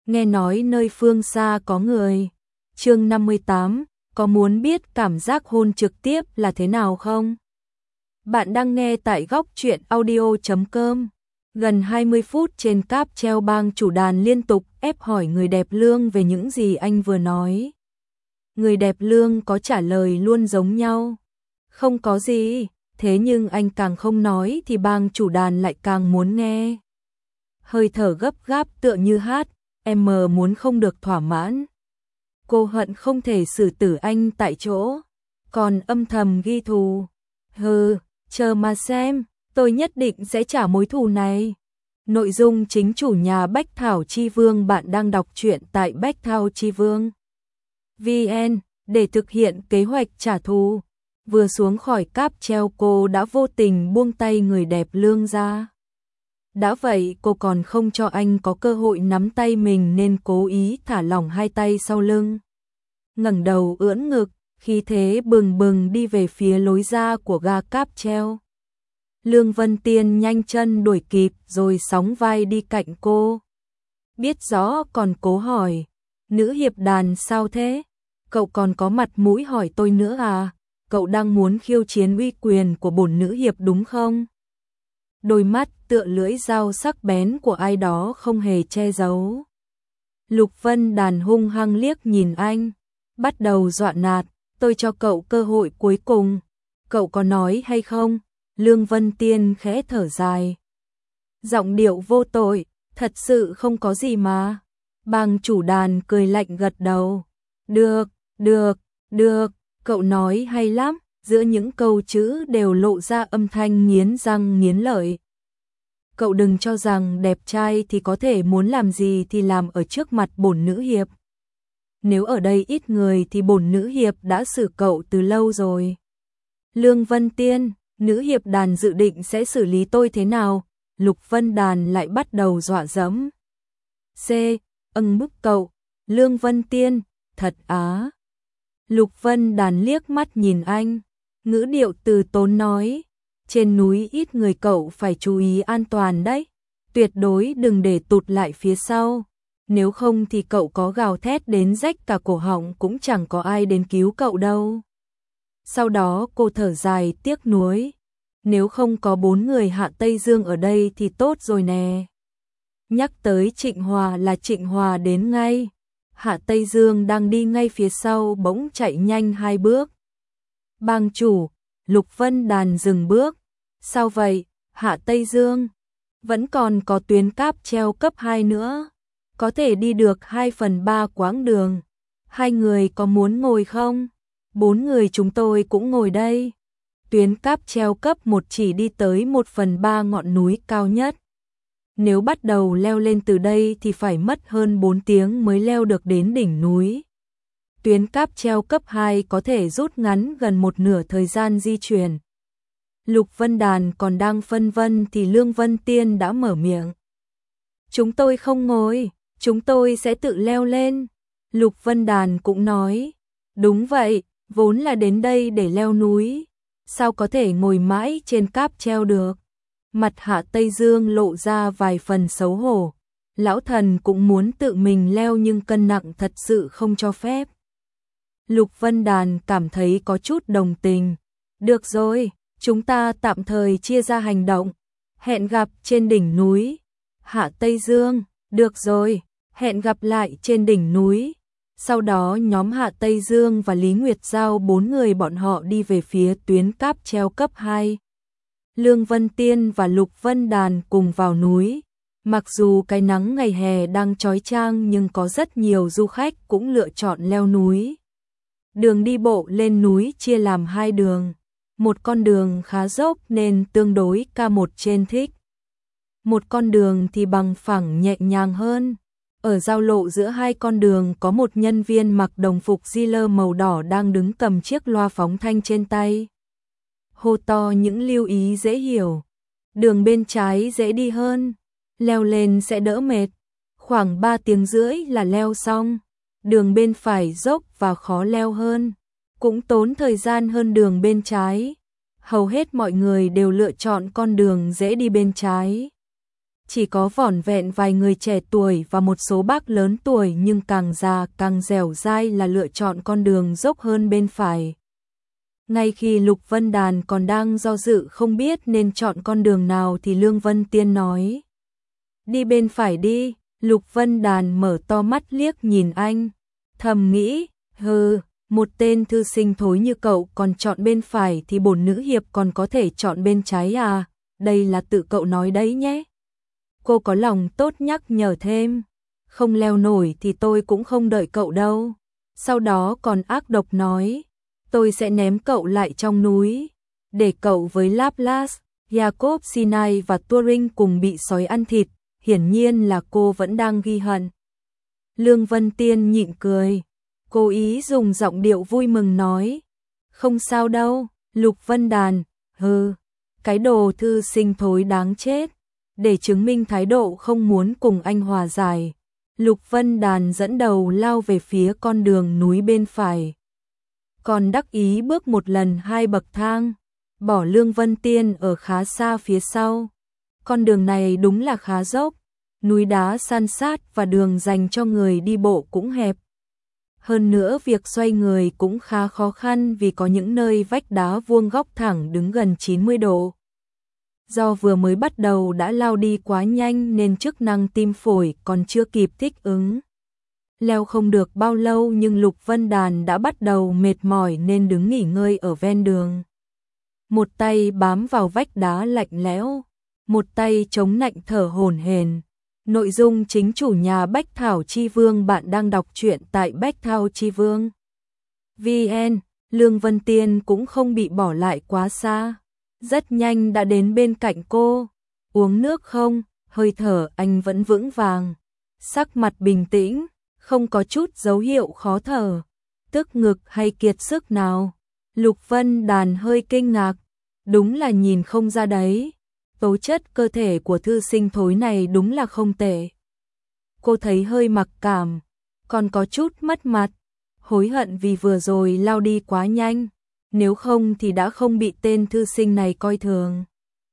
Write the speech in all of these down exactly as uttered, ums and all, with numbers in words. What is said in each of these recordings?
nghe nói nơi phương xa có người. Chương năm mươi tám, có muốn biết cảm giác hôn trực tiếp là thế nào không? Bạn đang nghe tại góc truyện audio chấm com. Gần hai mươi phút trên cáp treo, bang chủ đàn liên tục ép hỏi người đẹp Lương về những gì anh vừa nói. Người đẹp Lương có trả lời luôn giống nhau. Không có gì, thế nhưng anh càng không nói thì bang chủ đàn lại càng muốn nghe. Hơi thở gấp gáp tựa như hát, em muốn không được thỏa mãn. Cô hận không thể xử tử anh tại chỗ, còn âm thầm ghi thù. Hừ, chờ mà xem, tôi nhất định sẽ trả mối thù này. Nội dung chính chủ nhà Bách Thảo Chi Vương. Bạn đang đọc truyện tại Bách Thảo Chi Vương vê en để thực hiện kế hoạch trả thù. Vừa xuống khỏi cáp treo cô đã vô tình buông tay người đẹp Lương ra. Đã vậy cô còn không cho anh có cơ hội nắm tay mình nên cố ý thả lỏng hai tay sau lưng. Ngẩng đầu ưỡn ngực, khí thế bừng bừng đi về phía lối ra của ga cáp treo. Lương Vân Tiên nhanh chân đuổi kịp rồi sóng vai đi cạnh cô. Biết rõ còn cố hỏi, nữ hiệp đàn sao thế? Cậu còn có mặt mũi hỏi tôi nữa à? Cậu đang muốn khiêu chiến uy quyền của bổn nữ hiệp đúng không? Đôi mắt tựa lưỡi dao sắc bén của ai đó không hề che giấu. Lục Vân Đàn hung hăng liếc nhìn anh, bắt đầu dọa nạt, tôi cho cậu cơ hội cuối cùng, cậu có nói hay không? Lương Vân Tiên khẽ thở dài. Giọng điệu vô tội, thật sự không có gì mà. Bang chủ đàn cười lạnh gật đầu. Được, được, được, cậu nói hay lắm, giữa những câu chữ đều lộ ra âm thanh nghiến răng nghiến lợi. Cậu đừng cho rằng đẹp trai thì có thể muốn làm gì thì làm ở trước mặt bổn nữ hiệp. Nếu ở đây ít người thì bổn nữ hiệp đã xử cậu từ lâu rồi. Lương Vân Tiên, nữ hiệp đàn dự định sẽ xử lý tôi thế nào? Lục Vân Đàn lại bắt đầu dọa dẫm. C. Âng bức cậu. Lương Vân Tiên, thật á. Lục Vân Đàn liếc mắt nhìn anh, ngữ điệu từ tốn nói, trên núi ít người cậu phải chú ý an toàn đấy, tuyệt đối đừng để tụt lại phía sau, nếu không thì cậu có gào thét đến rách cả cổ họng cũng chẳng có ai đến cứu cậu đâu. Sau đó cô thở dài tiếc nuối, nếu không có bốn người Hạ Tây Dương ở đây thì tốt rồi nè. Nhắc tới Trịnh Hòa là Trịnh Hòa đến ngay. Hạ Tây Dương đang đi ngay phía sau bỗng chạy nhanh hai bước. Bang chủ, Lục Vân Đàn dừng bước. Sao vậy, Hạ Tây Dương? Vẫn còn có tuyến cáp treo cấp hai nữa. Có thể đi được hai phần ba quãng đường. Hai người có muốn ngồi không? Bốn người chúng tôi cũng ngồi đây. Tuyến cáp treo cấp một chỉ đi tới một phần ba ngọn núi cao nhất. Nếu bắt đầu leo lên từ đây thì phải mất hơn bốn tiếng mới leo được đến đỉnh núi. Tuyến cáp treo cấp hai có thể rút ngắn gần một nửa thời gian di chuyển. Lục Vân Đàn còn đang phân vân thì Lương Vân Tiên đã mở miệng. Chúng tôi không ngồi, chúng tôi sẽ tự leo lên. Lục Vân Đàn cũng nói, đúng vậy, vốn là đến đây để leo núi. Sao có thể ngồi mãi trên cáp treo được? Mặt Hạ Tây Dương lộ ra vài phần xấu hổ. Lão thần cũng muốn tự mình leo nhưng cân nặng thật sự không cho phép. Lục Vân Đàn cảm thấy có chút đồng tình. Được rồi, chúng ta tạm thời chia ra hành động. Hẹn gặp trên đỉnh núi. Hạ Tây Dương, được rồi, hẹn gặp lại trên đỉnh núi. Sau đó nhóm Hạ Tây Dương và Lý Nguyệt Giao bốn người bọn họ đi về phía tuyến cáp treo cấp hai. Lương Vân Tiên và Lục Vân Đàn cùng vào núi. Mặc dù cái nắng ngày hè đang chói chang nhưng có rất nhiều du khách cũng lựa chọn leo núi. Đường đi bộ lên núi chia làm hai đường. Một con đường khá dốc nên tương đối ca một trên thích. Một con đường thì bằng phẳng nhẹ nhàng hơn. Ở giao lộ giữa hai con đường có một nhân viên mặc đồng phục di lơ màu đỏ đang đứng cầm chiếc loa phóng thanh trên tay. Hô to những lưu ý dễ hiểu. Đường bên trái dễ đi hơn, leo lên sẽ đỡ mệt. Khoảng ba tiếng rưỡi là leo xong. Đường bên phải dốc và khó leo hơn, cũng tốn thời gian hơn đường bên trái. Hầu hết mọi người đều lựa chọn con đường dễ đi bên trái. Chỉ có vỏn vẹn vài người trẻ tuổi và một số bác lớn tuổi nhưng càng già càng dẻo dai là lựa chọn con đường dốc hơn bên phải. Ngay khi Lục Vân Đàn còn đang do dự không biết nên chọn con đường nào thì Lương Vân Tiên nói: "Đi bên phải đi." Lục Vân Đàn mở to mắt liếc nhìn anh, thầm nghĩ, hừ, một tên thư sinh thối như cậu còn chọn bên phải thì bổn nữ hiệp còn có thể chọn bên trái à, đây là tự cậu nói đấy nhé. Cô có lòng tốt nhắc nhở thêm, không leo nổi thì tôi cũng không đợi cậu đâu. Sau đó còn ác độc nói, tôi sẽ ném cậu lại trong núi, để cậu với Laplace, Jacob Sinai và Turing cùng bị sói ăn thịt. Hiển nhiên là cô vẫn đang ghi hận. Lương Vân Tiên nhịn cười, cố ý dùng giọng điệu vui mừng nói, không sao đâu, Lục Vân Đàn, hừ, cái đồ thư sinh thối đáng chết. Để chứng minh thái độ không muốn cùng anh hòa giải, Lục Vân Đàn dẫn đầu lao về phía con đường núi bên phải. Còn đắc ý bước một lần hai bậc thang, bỏ Lương Vân Tiên ở khá xa phía sau. Con đường này đúng là khá dốc, núi đá san sát và đường dành cho người đi bộ cũng hẹp. Hơn nữa việc xoay người cũng khá khó khăn vì có những nơi vách đá vuông góc thẳng đứng gần chín mươi độ. Do vừa mới bắt đầu đã lao đi quá nhanh nên chức năng tim phổi còn chưa kịp thích ứng. Leo không được bao lâu nhưng Lục Vân Đàn đã bắt đầu mệt mỏi nên đứng nghỉ ngơi ở ven đường. Một tay bám vào vách đá lạnh lẽo, một tay chống nạnh thở hổn hển. Nội dung chính chủ nhà Bách Thảo Chi Vương. Bạn đang đọc truyện tại Bách Thảo Chi Vương. vê en, Lương Vân Tiên cũng không bị bỏ lại quá xa. Rất nhanh đã đến bên cạnh cô. Uống nước không? Hơi thở anh vẫn vững vàng. Sắc mặt bình tĩnh, không có chút dấu hiệu khó thở, tức ngực hay kiệt sức nào. Lục Vân Đàn hơi kinh ngạc. Đúng là nhìn không ra đấy. Tố chất cơ thể của thư sinh thối này đúng là không tệ. Cô thấy hơi mặc cảm, còn có chút mất mặt, hối hận vì vừa rồi lao đi quá nhanh, nếu không thì đã không bị tên thư sinh này coi thường.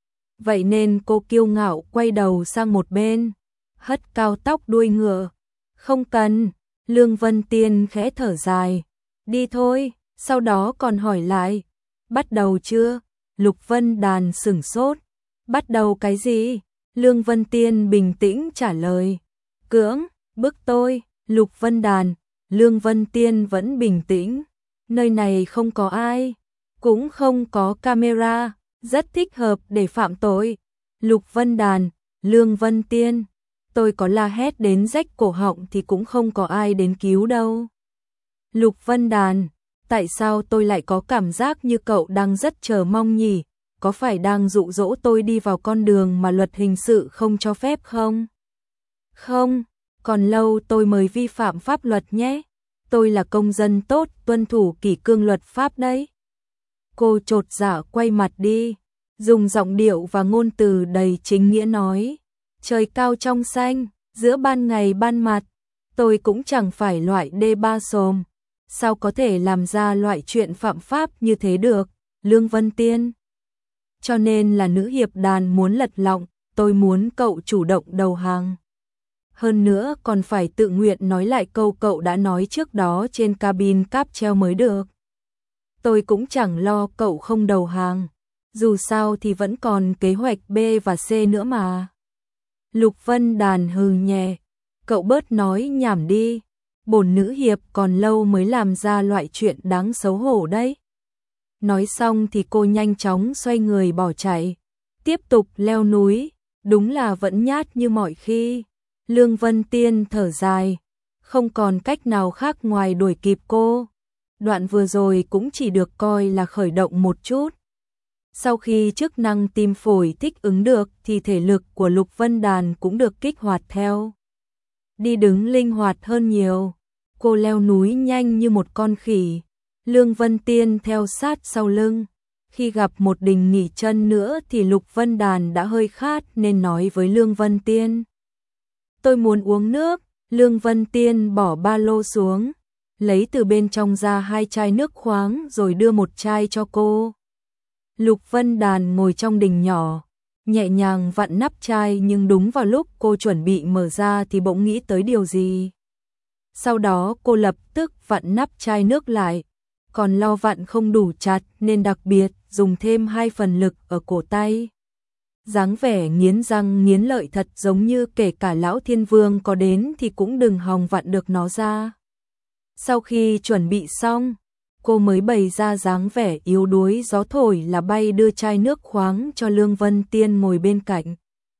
Vậy nên cô kiêu ngạo quay đầu sang một bên, hất cao tóc đuôi ngựa. Không cần, Lương Vân Tiên khẽ thở dài, đi thôi, sau đó còn hỏi lại, bắt đầu chưa? Lục Vân Đàn sửng sốt. Bắt đầu cái gì? Lương Vân Tiên bình tĩnh trả lời. Cưỡng, bức tôi. Lục Vân Đàn, Lương Vân Tiên vẫn bình tĩnh. Nơi này không có ai, cũng không có camera, rất thích hợp để phạm tội. Lục Vân Đàn, Lương Vân Tiên, tôi có la hét đến rách cổ họng thì cũng không có ai đến cứu đâu. Lục Vân Đàn, tại sao tôi lại có cảm giác như cậu đang rất chờ mong nhỉ? Có phải đang dụ dỗ tôi đi vào con đường mà luật hình sự không cho phép không? Không, còn lâu tôi mới vi phạm pháp luật nhé. Tôi là công dân tốt, tuân thủ kỷ cương luật pháp đấy. Cô chột dạ quay mặt đi, dùng giọng điệu và ngôn từ đầy chính nghĩa nói. Trời cao trong xanh, giữa ban ngày ban mặt, tôi cũng chẳng phải loại đê ba xồm. Sao có thể làm ra loại chuyện phạm pháp như thế được, Lương Vân Tiên? Cho nên là nữ hiệp đàn muốn lật lọng, tôi muốn cậu chủ động đầu hàng. Hơn nữa còn phải tự nguyện nói lại câu cậu đã nói trước đó trên cabin cáp treo mới được. Tôi cũng chẳng lo cậu không đầu hàng, dù sao thì vẫn còn kế hoạch B và C nữa mà. Lục Vân Đàn hừ nhẹ, cậu bớt nói nhảm đi, bổn nữ hiệp còn lâu mới làm ra loại chuyện đáng xấu hổ đấy. Nói xong thì cô nhanh chóng xoay người bỏ chạy, tiếp tục leo núi, đúng là vẫn nhát như mọi khi. Lương Vân Tiên thở dài, không còn cách nào khác ngoài đuổi kịp cô. Đoạn vừa rồi cũng chỉ được coi là khởi động một chút. Sau khi chức năng tim phổi thích ứng được thì thể lực của Lục Vân Đàn cũng được kích hoạt theo. Đi đứng linh hoạt hơn nhiều, cô leo núi nhanh như một con khỉ. Lương Vân Tiên theo sát sau lưng. Khi gặp một đình nghỉ chân nữa thì Lục Vân Đàn đã hơi khát nên nói với Lương Vân Tiên. Tôi muốn uống nước. Lương Vân Tiên bỏ ba lô xuống, lấy từ bên trong ra hai chai nước khoáng rồi đưa một chai cho cô. Lục Vân Đàn ngồi trong đình nhỏ, nhẹ nhàng vặn nắp chai, nhưng đúng vào lúc cô chuẩn bị mở ra thì bỗng nghĩ tới điều gì. Sau đó cô lập tức vặn nắp chai nước lại, còn lo vặn không đủ chặt nên đặc biệt dùng thêm hai phần lực ở cổ tay. Dáng vẻ nghiến răng nghiến lợi thật, giống như kể cả lão thiên vương có đến thì cũng đừng hòng vặn được nó ra. Sau khi chuẩn bị xong, cô mới bày ra dáng vẻ yếu đuối gió thổi là bay, đưa chai nước khoáng cho Lương Vân Tiên ngồi bên cạnh.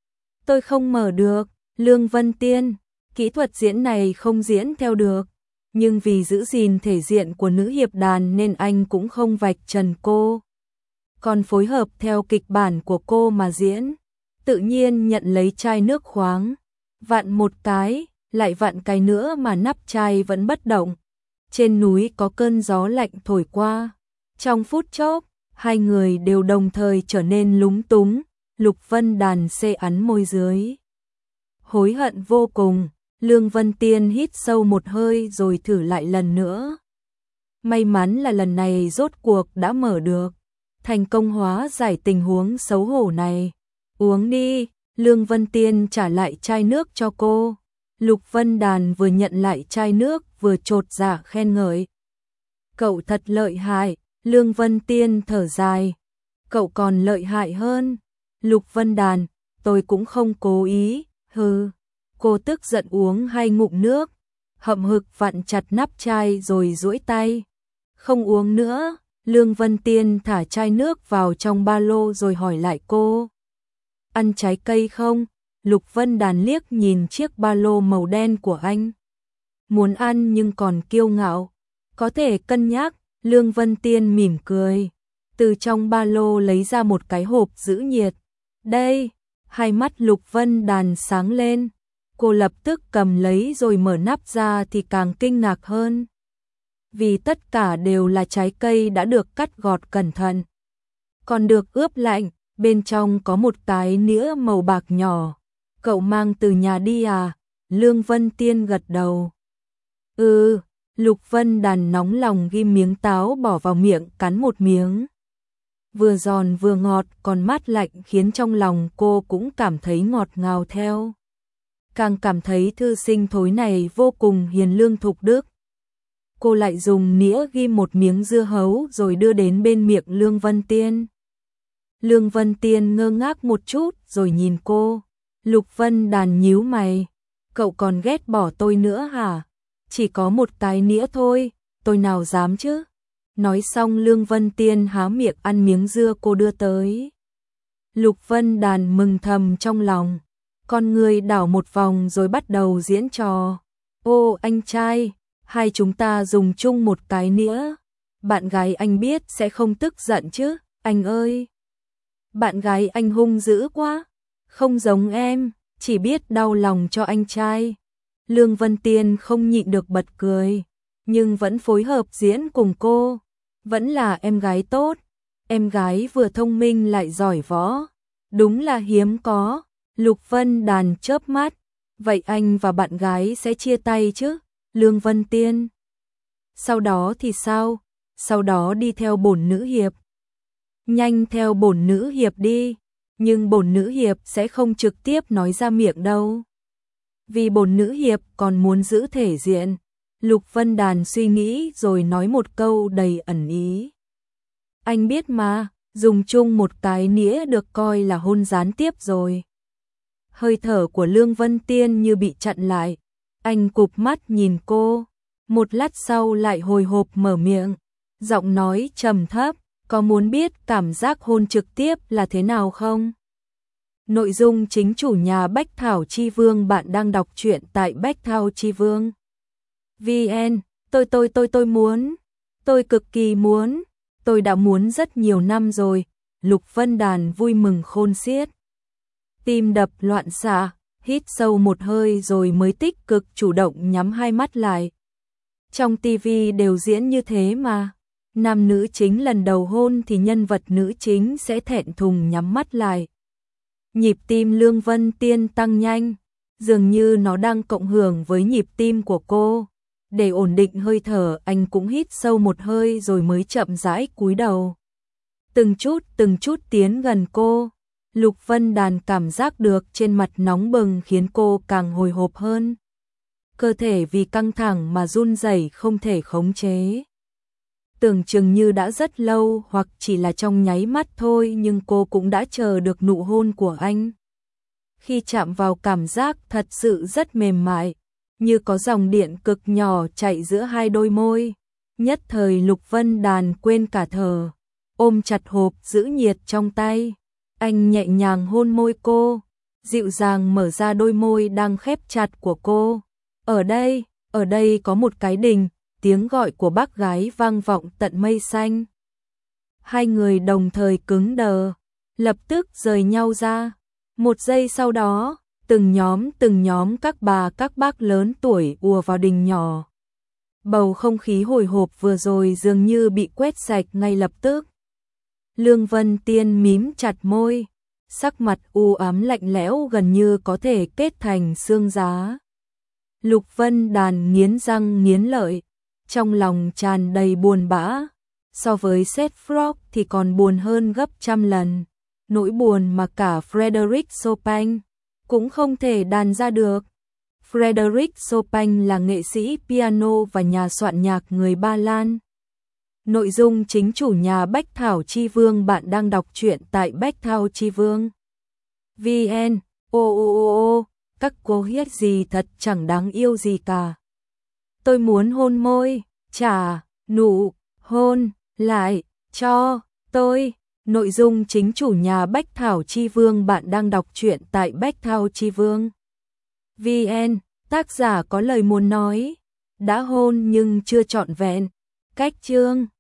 Tôi không mở được, Lương Vân Tiên, kỹ thuật diễn này không diễn theo được, nhưng vì giữ gìn thể diện của nữ hiệp đàn nên anh cũng không vạch trần cô, còn phối hợp theo kịch bản của cô mà diễn. Tự nhiên nhận lấy chai nước khoáng, vặn một cái, lại vặn cái nữa mà nắp chai vẫn bất động. Trên núi có cơn gió lạnh thổi qua. Trong phút chốc, hai người đều đồng thời trở nên lúng túng. Lục Vân Đàn xê ắn môi dưới. Hối hận vô cùng, Lương Vân Tiên hít sâu một hơi rồi thử lại lần nữa. May mắn là lần này rốt cuộc đã mở được, thành công hóa giải tình huống xấu hổ này. Uống đi, Lương Vân Tiên trả lại chai nước cho cô. Lục Vân Đàn vừa nhận lại chai nước vừa chột dạ khen ngợi. Cậu thật lợi hại, Lương Vân Tiên thở dài. Cậu còn lợi hại hơn. Lục Vân Đàn, tôi cũng không cố ý, hừ. Cô tức giận uống hai ngụm nước, hậm hực vặn chặt nắp chai rồi duỗi tay. Không uống nữa, Lương Vân Tiên thả chai nước vào trong ba lô rồi hỏi lại cô. Ăn trái cây không? Lục Vân Đàn liếc nhìn chiếc ba lô màu đen của anh. Muốn ăn nhưng còn kiêu ngạo. Có thể cân nhắc, Lương Vân Tiên mỉm cười. Từ trong ba lô lấy ra một cái hộp giữ nhiệt. Đây, hai mắt Lục Vân Đàn sáng lên. Cô lập tức cầm lấy rồi mở nắp ra thì càng kinh ngạc hơn. Vì tất cả đều là trái cây đã được cắt gọt cẩn thận. Còn được ướp lạnh, bên trong có một cái nĩa màu bạc nhỏ. Cậu mang từ nhà đi à? Lương Vân Tiên gật đầu. Ừ, Lục Vân Đàn nóng lòng ghim miếng táo bỏ vào miệng cắn một miếng. Vừa giòn vừa ngọt còn mát lạnh khiến trong lòng cô cũng cảm thấy ngọt ngào theo. Càng cảm thấy thư sinh thối này vô cùng hiền lương thục đức. Cô lại dùng nĩa ghim một miếng dưa hấu rồi đưa đến bên miệng Lương Vân Tiên. Lương Vân Tiên ngơ ngác một chút rồi nhìn cô. Lục Vân Đàn nhíu mày. Cậu còn ghét bỏ tôi nữa hả? Chỉ có một cái nĩa thôi, tôi nào dám chứ? Nói xong Lương Vân Tiên há miệng ăn miếng dưa cô đưa tới. Lục Vân Đàn mừng thầm trong lòng. Con người đảo một vòng rồi bắt đầu diễn trò. Ô anh trai, hai chúng ta dùng chung một cái nĩa. Bạn gái anh biết sẽ không tức giận chứ, anh ơi. Bạn gái anh hung dữ quá. Không giống em, chỉ biết đau lòng cho anh trai. Lương Vân Tiên không nhịn được bật cười, nhưng vẫn phối hợp diễn cùng cô. Vẫn là em gái tốt, em gái vừa thông minh lại giỏi võ. Đúng là hiếm có. Lục Vân Đàn chớp mắt. Vậy anh và bạn gái sẽ chia tay chứ? Lương Vân Tiên. Sau đó thì sao? Sau đó đi theo bổn nữ hiệp. Nhanh theo bổn nữ hiệp đi. Nhưng bổn nữ hiệp sẽ không trực tiếp nói ra miệng đâu. Vì bổn nữ hiệp còn muốn giữ thể diện. Lục Vân Đàn suy nghĩ rồi nói một câu đầy ẩn ý. Anh biết mà, dùng chung một cái nĩa được coi là hôn gián tiếp rồi. Hơi thở của Lương Vân Tiên như bị chặn lại. Anh cụp mắt nhìn cô. Một lát sau lại hồi hộp mở miệng. Giọng nói trầm thấp. Có muốn biết cảm giác hôn trực tiếp là thế nào không? Nội dung chính chủ nhà Bách Thảo Chi Vương. Bạn đang đọc truyện tại Bách Thảo Chi Vương. vê en, tôi tôi tôi tôi muốn. Tôi cực kỳ muốn. Tôi đã muốn rất nhiều năm rồi. Lục Vân Đàn vui mừng khôn xiết. Tim đập loạn xạ, hít sâu một hơi rồi mới tích cực chủ động nhắm hai mắt lại. Trong tivi đều diễn như thế mà. Nam nữ chính lần đầu hôn thì nhân vật nữ chính sẽ thẹn thùng nhắm mắt lại. Nhịp tim Lương Vân Tiên tăng nhanh, dường như nó đang cộng hưởng với nhịp tim của cô. Để ổn định hơi thở, anh cũng hít sâu một hơi rồi mới chậm rãi cúi đầu. Từng chút từng chút tiến gần cô. Lục Vân Đàn cảm giác được trên mặt nóng bừng khiến cô càng hồi hộp hơn. Cơ thể vì căng thẳng mà run rẩy không thể khống chế. Tưởng chừng như đã rất lâu hoặc chỉ là trong nháy mắt thôi, nhưng cô cũng đã chờ được nụ hôn của anh. Khi chạm vào cảm giác thật sự rất mềm mại, như có dòng điện cực nhỏ chạy giữa hai đôi môi. Nhất thời Lục Vân Đàn quên cả thở, ôm chặt hộp giữ nhiệt trong tay. Anh nhẹ nhàng hôn môi cô, dịu dàng mở ra đôi môi đang khép chặt của cô. Ở đây, ở đây có một cái đình, tiếng gọi của bác gái vang vọng tận mây xanh. Hai người đồng thời cứng đờ, lập tức rời nhau ra. Một giây sau đó, từng nhóm từng nhóm các bà các bác lớn tuổi ùa vào đình nhỏ. Bầu không khí hồi hộp vừa rồi dường như bị quét sạch ngay lập tức. Lương Vân Tiên mím chặt môi, sắc mặt u ám lạnh lẽo gần như có thể kết thành xương giá. Lục Vân Đàn nghiến răng nghiến lợi, trong lòng tràn đầy buồn bã. So với Seth Frog thì còn buồn hơn gấp trăm lần. Nỗi buồn mà cả Frédéric Chopin cũng không thể đàn ra được. Frédéric Chopin là nghệ sĩ piano và nhà soạn nhạc người Ba Lan. Nội dung chính chủ nhà Bách Thảo Chi Vương. Bạn đang đọc truyện tại Bách Thảo Chi Vương. vê en. Ô ô ô ô, các cô hiết gì thật chẳng đáng yêu gì cả. Tôi muốn hôn môi, trả, nụ, hôn, lại, cho, tôi. Nội dung chính chủ nhà Bách Thảo Chi Vương. Bạn đang đọc truyện tại Bách Thảo Chi Vương. vê en. Tác giả có lời muốn nói. Đã hôn nhưng chưa trọn vẹn. Cách chương